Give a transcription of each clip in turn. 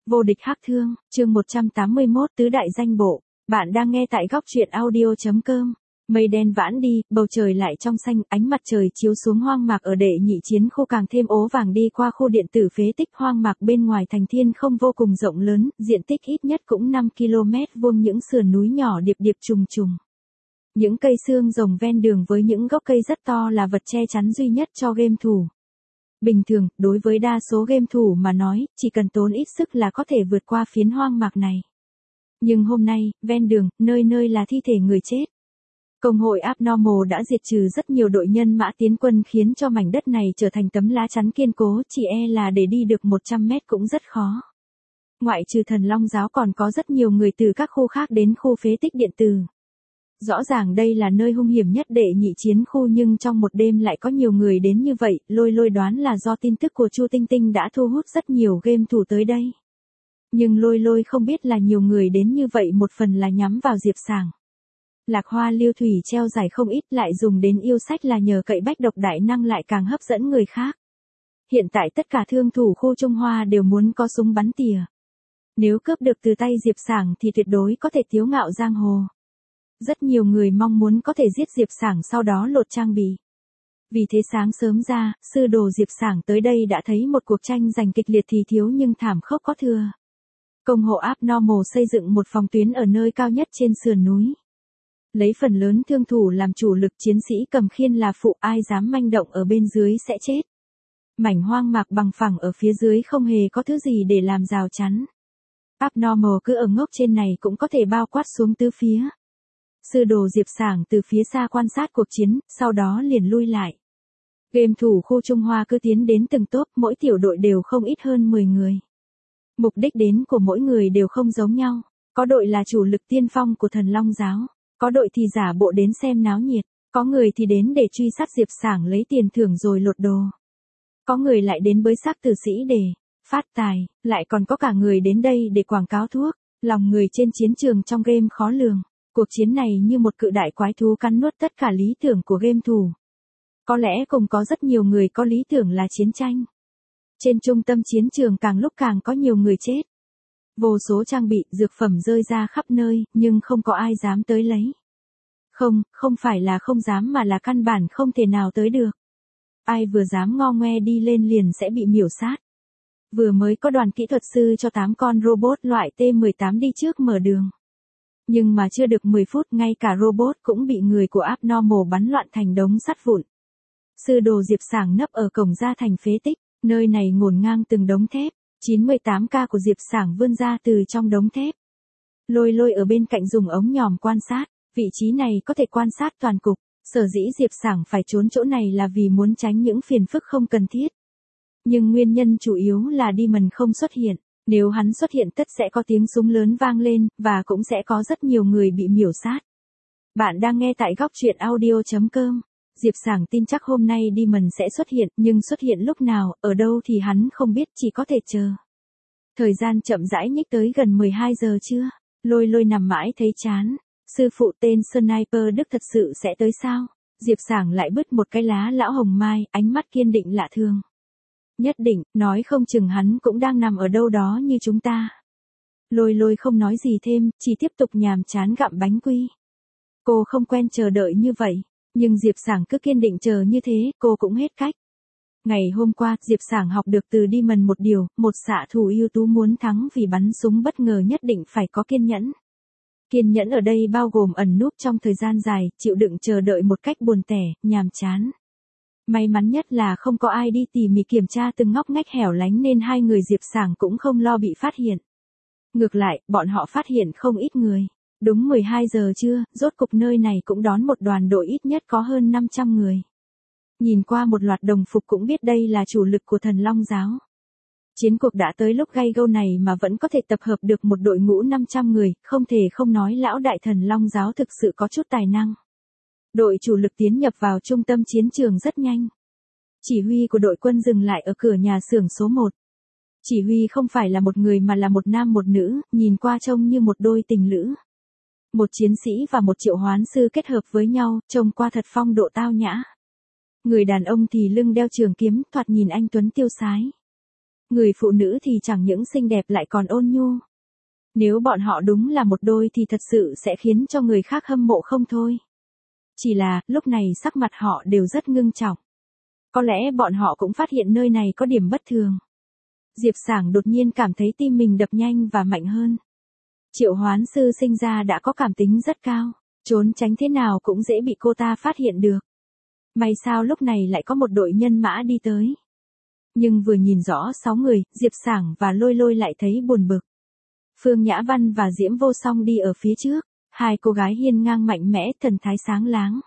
Vô địch hắc thương, chương 181 tứ đại danh bộ. Bạn đang nghe tại góc truyện audio.com. Mây đen vãn đi, bầu trời lại trong xanh, ánh mặt trời chiếu xuống hoang mạc ở đệ nhị chiến khu càng thêm ố vàng đi qua khu điện tử phế tích hoang mạc bên ngoài thành thiên không vô cùng rộng lớn, diện tích ít nhất cũng 5 km vuông những sườn núi nhỏ điệp điệp trùng trùng. Những cây xương rồng ven đường với những gốc cây rất to là vật che chắn duy nhất cho game thủ. Bình thường, đối với đa số game thủ mà nói, chỉ cần tốn ít sức là có thể vượt qua phiến hoang mạc này. Nhưng hôm nay, ven đường, nơi nơi là thi thể người chết. Công hội Abnormal đã diệt trừ rất nhiều đội nhân mã tiến quân khiến cho mảnh đất này trở thành tấm lá chắn kiên cố, chỉ là để đi được 100 mét cũng rất khó. Ngoại trừ Thần Long giáo còn có rất nhiều người từ các khu khác đến khu phế tích điện tử. Rõ ràng đây là nơi hung hiểm nhất đệ nhị chiến khu nhưng trong một đêm lại có nhiều người đến như vậy, lôi đoán là do tin tức của Chu Tinh Tinh đã thu hút rất nhiều game thủ tới đây. Nhưng lôi không biết là nhiều người đến như vậy một phần là nhắm vào Diệp Sảng. Lạc Hoa Lưu Thủy treo giải không ít lại dùng đến yêu sách là nhờ cậy bách độc đại năng lại càng hấp dẫn người khác. Hiện tại tất cả thương thủ khu Trung Hoa đều muốn có súng bắn tỉa. Nếu cướp được từ tay Diệp Sảng thì tuyệt đối có thể tiếu ngạo giang hồ. Rất nhiều người mong muốn có thể giết Diệp Sảng sau đó lột trang bị. Vì thế sáng sớm ra, sư đồ Diệp Sảng tới đây đã thấy một cuộc tranh giành kịch liệt thì thiếu nhưng thảm khốc có thừa. Công hội Abnormal xây dựng một phòng tuyến ở nơi cao nhất trên sườn núi. Lấy phần lớn thương thủ làm chủ lực, chiến sĩ cầm khiên là phụ, ai dám manh động ở bên dưới sẽ chết. Mảnh hoang mạc bằng phẳng ở phía dưới không hề có thứ gì để làm rào chắn. Abnormal cứ ở ngốc trên này cũng có thể bao quát xuống tứ phía. Sư đồ Diệp Sảng từ phía xa quan sát cuộc chiến, sau đó liền lui lại. Game thủ khu Trung Hoa cứ tiến đến từng tốp, mỗi tiểu đội đều không ít hơn 10 người. Mục đích đến của mỗi người đều không giống nhau. Có đội là chủ lực tiên phong của Thần Long giáo, có đội thì giả bộ đến xem náo nhiệt, có người thì đến để truy sát Diệp Sảng lấy tiền thưởng rồi lột đồ. Có người lại đến bới xác tử sĩ để phát tài, lại còn có cả người đến đây để quảng cáo thuốc. Lòng người trên chiến trường trong game khó lường. Cuộc chiến này như một cự đại quái thú cắn nuốt tất cả lý tưởng của game thủ. Có lẽ cũng có rất nhiều người có lý tưởng là chiến tranh. Trên trung tâm chiến trường càng lúc càng có nhiều người chết. Vô số trang bị, dược phẩm rơi ra khắp nơi, nhưng không có ai dám tới lấy. Không phải là không dám mà là căn bản không thể nào tới được. Ai vừa dám ngo ngoe đi lên liền sẽ bị miểu sát. Vừa mới có đoàn kỹ thuật sư cho 8 con robot loại T-18 đi trước mở đường. Nhưng mà chưa được 10 phút ngay cả robot cũng bị người của Abnormal bắn loạn thành đống sắt vụn. Sư đồ Diệp Sảng nấp ở cổng ra thành phế tích, nơi này ngổn ngang từng đống thép, 98K của Diệp Sảng vươn ra từ trong đống thép. Lôi ở bên cạnh dùng ống nhòm quan sát, vị trí này có thể quan sát toàn cục, sở dĩ Diệp Sảng phải trốn chỗ này là vì muốn tránh những phiền phức không cần thiết. Nhưng nguyên nhân chủ yếu là Demon không xuất hiện. Nếu hắn xuất hiện tất sẽ có tiếng súng lớn vang lên, và cũng sẽ có rất nhiều người bị miểu sát. Bạn đang nghe tại góc truyện audio.com. Diệp Sảng tin chắc hôm nay Demon sẽ xuất hiện, nhưng xuất hiện lúc nào, ở đâu thì hắn không biết, chỉ có thể chờ. Thời gian chậm rãi nhích tới gần 12 giờ trưa. Lôi nằm mãi thấy chán. Sư phụ tên Sniper Đức thật sự sẽ tới sao? Diệp Sảng lại bứt một cái lá lão hồng mai, ánh mắt kiên định lạ thường. Nhất định, nói không chừng hắn cũng đang nằm ở đâu đó như chúng ta. Lôi không nói gì thêm, chỉ tiếp tục nhàm chán gặm bánh quy. Cô không quen chờ đợi như vậy, nhưng Diệp Sảng cứ kiên định chờ như thế, cô cũng hết cách. Ngày hôm qua, Diệp Sảng học được từ Demon một điều, một xạ thủ ưu tú muốn thắng vì bắn súng bất ngờ nhất định phải có kiên nhẫn. Kiên nhẫn ở đây bao gồm ẩn núp trong thời gian dài, chịu đựng chờ đợi một cách buồn tẻ, nhàm chán. May mắn nhất là không có ai đi tỉ mỉ kiểm tra từng ngóc ngách hẻo lánh nên hai người Diệp Sảng cũng không lo bị phát hiện. Ngược lại, bọn họ phát hiện không ít người. Đúng 12 giờ trưa, rốt cục nơi này cũng đón một đoàn đội ít nhất có hơn 500 người. Nhìn qua một loạt đồng phục cũng biết đây là chủ lực của Thần Long giáo. Chiến cuộc đã tới lúc gay go này mà vẫn có thể tập hợp được một đội ngũ 500 người, không thể không nói lão đại Thần Long giáo thực sự có chút tài năng. Đội chủ lực tiến nhập vào trung tâm chiến trường rất nhanh. Chỉ huy của đội quân dừng lại ở cửa nhà xưởng số 1. Chỉ huy không phải là một người mà là một nam một nữ, nhìn qua trông như một đôi tình lữ. Một chiến sĩ và một triệu hoán sư kết hợp với nhau, trông qua thật phong độ tao nhã. Người đàn ông thì lưng đeo trường kiếm, thoạt nhìn anh tuấn tiêu sái. Người phụ nữ thì chẳng những xinh đẹp lại còn ôn nhu. Nếu bọn họ đúng là một đôi thì thật sự sẽ khiến cho người khác hâm mộ không thôi. Chỉ là, lúc này sắc mặt họ đều rất ngưng trọng. Có lẽ bọn họ cũng phát hiện nơi này có điểm bất thường. Diệp Sảng đột nhiên cảm thấy tim mình đập nhanh và mạnh hơn. Triệu Hoán Sư sinh ra đã có cảm tính rất cao, trốn tránh thế nào cũng dễ bị cô ta phát hiện được. May sao lúc này lại có một đội nhân mã đi tới. Nhưng vừa nhìn rõ 6 người, Diệp Sảng và Lôi Lôi lại thấy buồn bực. Phương Nhã Văn và Diễm Vô Song đi ở phía trước, hai cô gái hiên ngang mạnh mẽ, thần thái sáng láng.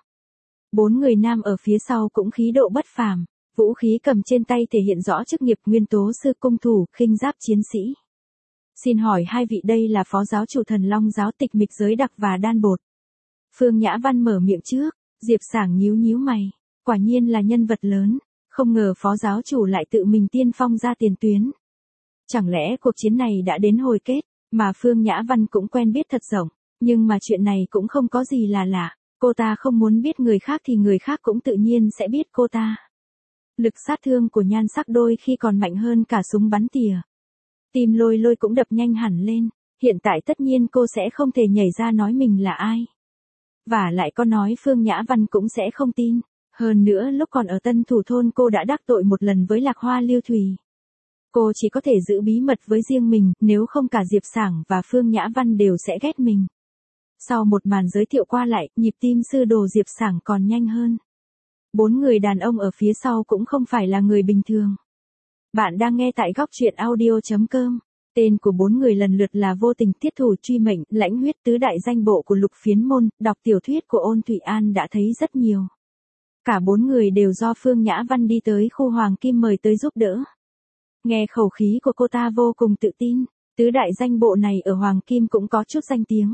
4 người nam ở phía sau cũng khí độ bất phàm, vũ khí cầm trên tay thể hiện rõ chức nghiệp nguyên tố sư cung thủ, khinh giáp chiến sĩ. Xin hỏi hai vị đây là phó giáo chủ Thần Long giáo Tịch Mịch Giới Đặc và Đan Bột. Phương Nhã Văn mở miệng trước, Diệp Sảng nhíu nhíu mày, quả nhiên là nhân vật lớn, không ngờ phó giáo chủ lại tự mình tiên phong ra tiền tuyến. Chẳng lẽ cuộc chiến này đã đến hồi kết, mà Phương Nhã Văn cũng quen biết thật rộng, nhưng mà chuyện này cũng không có gì là lạ, cô ta không muốn biết người khác thì người khác cũng tự nhiên sẽ biết cô ta. Lực sát thương của nhan sắc đôi khi còn mạnh hơn cả súng bắn tỉa. Tim Lôi Lôi cũng đập nhanh hẳn lên, hiện tại tất nhiên cô sẽ không thể nhảy ra nói mình là ai. Và lại có nói Phương Nhã Văn cũng sẽ không tin, hơn nữa lúc còn ở Tân Thủ Thôn cô đã đắc tội một lần với Lạc Hoa Lưu Thủy. Cô chỉ có thể giữ bí mật với riêng mình, nếu không cả Diệp Sảng và Phương Nhã Văn đều sẽ ghét mình. Sau một màn giới thiệu qua lại, nhịp tim sư đồ Diệp Sảng còn nhanh hơn. 4 người đàn ông ở phía sau cũng không phải là người bình thường. Bạn đang nghe tại góc truyện audio.com. Tên của 4 người lần lượt là Vô Tình, Thiết Thủ, Truy Mệnh, Lãnh Huyết, tứ đại danh bộ của Lục Phiến Môn, đọc tiểu thuyết của Ôn Thụy An đã thấy rất nhiều. Cả 4 người đều do Phương Nhã Văn đi tới khu Hoàng Kim mời tới giúp đỡ. Nghe khẩu khí của cô ta vô cùng tự tin, tứ đại danh bộ này ở Hoàng Kim cũng có chút danh tiếng.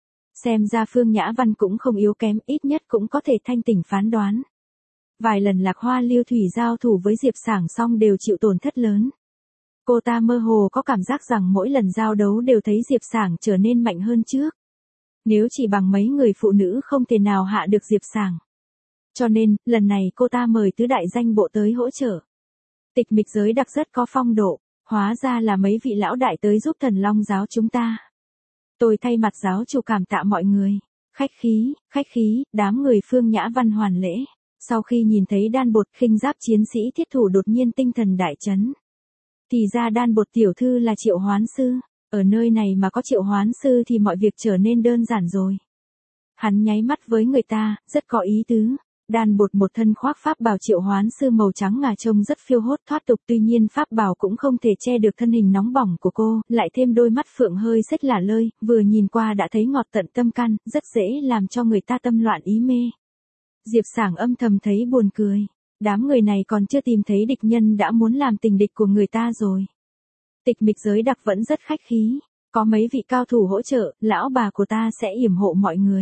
Xem ra Phương Nhã Văn cũng không yếu kém, ít nhất cũng có thể thanh tỉnh phán đoán. Vài lần Lạc Hoa Lưu Thủy giao thủ với Diệp Sảng xong đều chịu tổn thất lớn. Cô ta mơ hồ có cảm giác rằng mỗi lần giao đấu đều thấy Diệp Sảng trở nên mạnh hơn trước. Nếu chỉ bằng mấy người phụ nữ không thể nào hạ được Diệp Sảng. Cho nên, lần này cô ta mời tứ đại danh bộ tới hỗ trợ. Tịch Mịch Giới Đặc rất có phong độ, hóa ra là mấy vị lão đại tới giúp Thần Long giáo chúng ta. Tôi thay mặt giáo chủ cảm tạ mọi người. Khách khí, đám người Phương Nhã Văn hoàn lễ. Sau khi nhìn thấy Đan Bột, khinh giáp chiến sĩ Thiết Thủ đột nhiên tinh thần đại chấn. Thì ra Đan Bột tiểu thư là Triệu Hoán Sư, ở nơi này mà có Triệu Hoán Sư thì mọi việc trở nên đơn giản rồi. Hắn nháy mắt với người ta, rất có ý tứ. Đan Bột một thân khoác pháp bào Triệu Hoán Sư màu trắng ngà trông rất phiêu hốt thoát tục, tuy nhiên pháp bào cũng không thể che được thân hình nóng bỏng của cô, lại thêm đôi mắt phượng hơi rất lả lơi, vừa nhìn qua đã thấy ngọt tận tâm can, rất dễ làm cho người ta tâm loạn ý mê. Diệp Sảng âm thầm thấy buồn cười, đám người này còn chưa tìm thấy địch nhân đã muốn làm tình địch của người ta rồi. Tịch Mịch Giới Đặc vẫn rất khách khí, có mấy vị cao thủ hỗ trợ, lão bà của ta sẽ yểm hộ mọi người.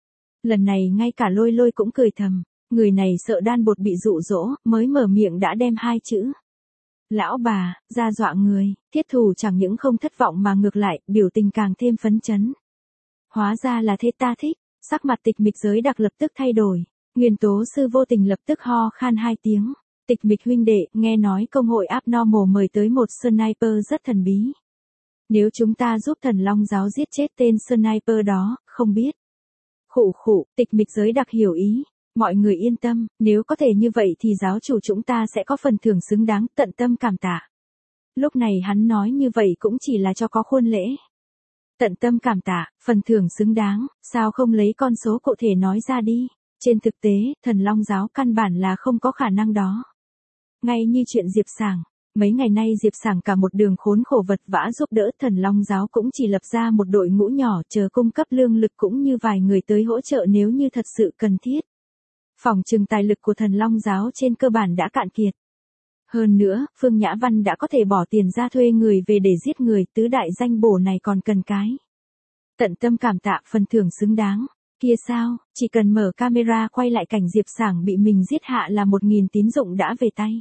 Lần này ngay cả Lôi Lôi cũng cười thầm, người này sợ Đan Bột bị dụ dỗ, mới mở miệng đã đem 2 chữ. Lão bà, ra dọa người, Thiết Thủ chẳng những không thất vọng mà ngược lại, biểu tình càng thêm phấn chấn. Hóa ra là thế, ta thích, sắc mặt Tịch Mịch Giới Đặc lập tức thay đổi. Nguyên tố sư Vô Tình lập tức ho khan 2 tiếng. Tịch Mịch huynh đệ, nghe nói công hội Abnormal mời tới một sniper rất thần bí. Nếu chúng ta giúp Thần Long giáo giết chết tên sniper đó, không biết. Khụ, Tịch Mịch Giới Đặc hiểu ý. Mọi người yên tâm, nếu có thể như vậy thì giáo chủ chúng ta sẽ có phần thưởng xứng đáng, tận tâm cảm tạ. Lúc này hắn nói như vậy cũng chỉ là cho có khuôn lễ. Tận tâm cảm tạ, phần thưởng xứng đáng, sao không lấy con số cụ thể nói ra đi. Trên thực tế, Thần Long giáo căn bản là không có khả năng đó. Ngay như chuyện Diệp Sảng, mấy ngày nay Diệp Sảng cả một đường khốn khổ vật vã giúp đỡ, Thần Long giáo cũng chỉ lập ra một đội ngũ nhỏ chờ cung cấp lương lực cũng như vài người tới hỗ trợ nếu như thật sự cần thiết. Phỏng chừng tài lực của Thần Long giáo trên cơ bản đã cạn kiệt. Hơn nữa, Phương Nhã Văn đã có thể bỏ tiền ra thuê người về để giết người, tứ đại danh bổ này còn cần cái. Tận tâm cảm tạ, phần thưởng xứng đáng. Kia sao, chỉ cần mở camera quay lại cảnh Diệp Sảng bị mình giết hạ là 1.000 tín dụng đã về tay.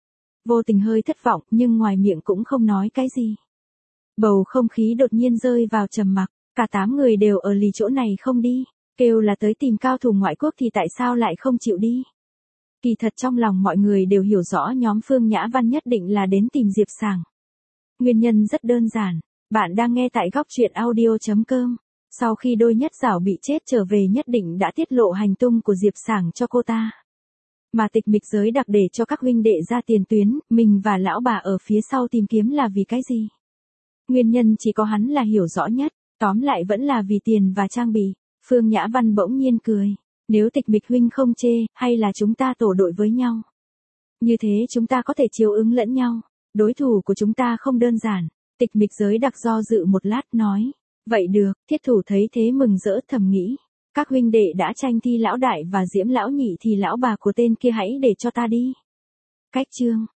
Vô Tình hơi thất vọng nhưng ngoài miệng cũng không nói cái gì. Bầu không khí đột nhiên rơi vào trầm mặc, cả 8 người đều ở lì chỗ này không đi, kêu là tới tìm cao thủ ngoại quốc thì tại sao lại không chịu đi. Kỳ thật trong lòng mọi người đều hiểu rõ nhóm Phương Nhã Văn nhất định là đến tìm Diệp Sảng. Nguyên nhân rất đơn giản, bạn đang nghe tại góc truyện audio.com. Sau khi đôi nhất giảo bị chết trở về nhất định đã tiết lộ hành tung của Diệp Sảng cho cô ta. Mà tịch mịch giới đặc để cho các huynh đệ ra tiền tuyến, mình và lão bà ở phía sau tìm kiếm là vì cái gì? Nguyên nhân chỉ có hắn là hiểu rõ nhất, tóm lại vẫn là vì tiền và trang bị. Phương Nhã Văn bỗng nhiên cười. Nếu tịch mịch huynh không chê, hay là chúng ta tổ đội với nhau? Như thế chúng ta có thể chiếu ứng lẫn nhau. Đối thủ của chúng ta không đơn giản. Tịch mịch giới đặc do dự một lát nói. Vậy được, thiết thủ thấy thế mừng rỡ thầm nghĩ. Các huynh đệ đã tranh thi lão đại và diễm lão nhị thì lão bà của tên kia hãy để cho ta đi. Cách chương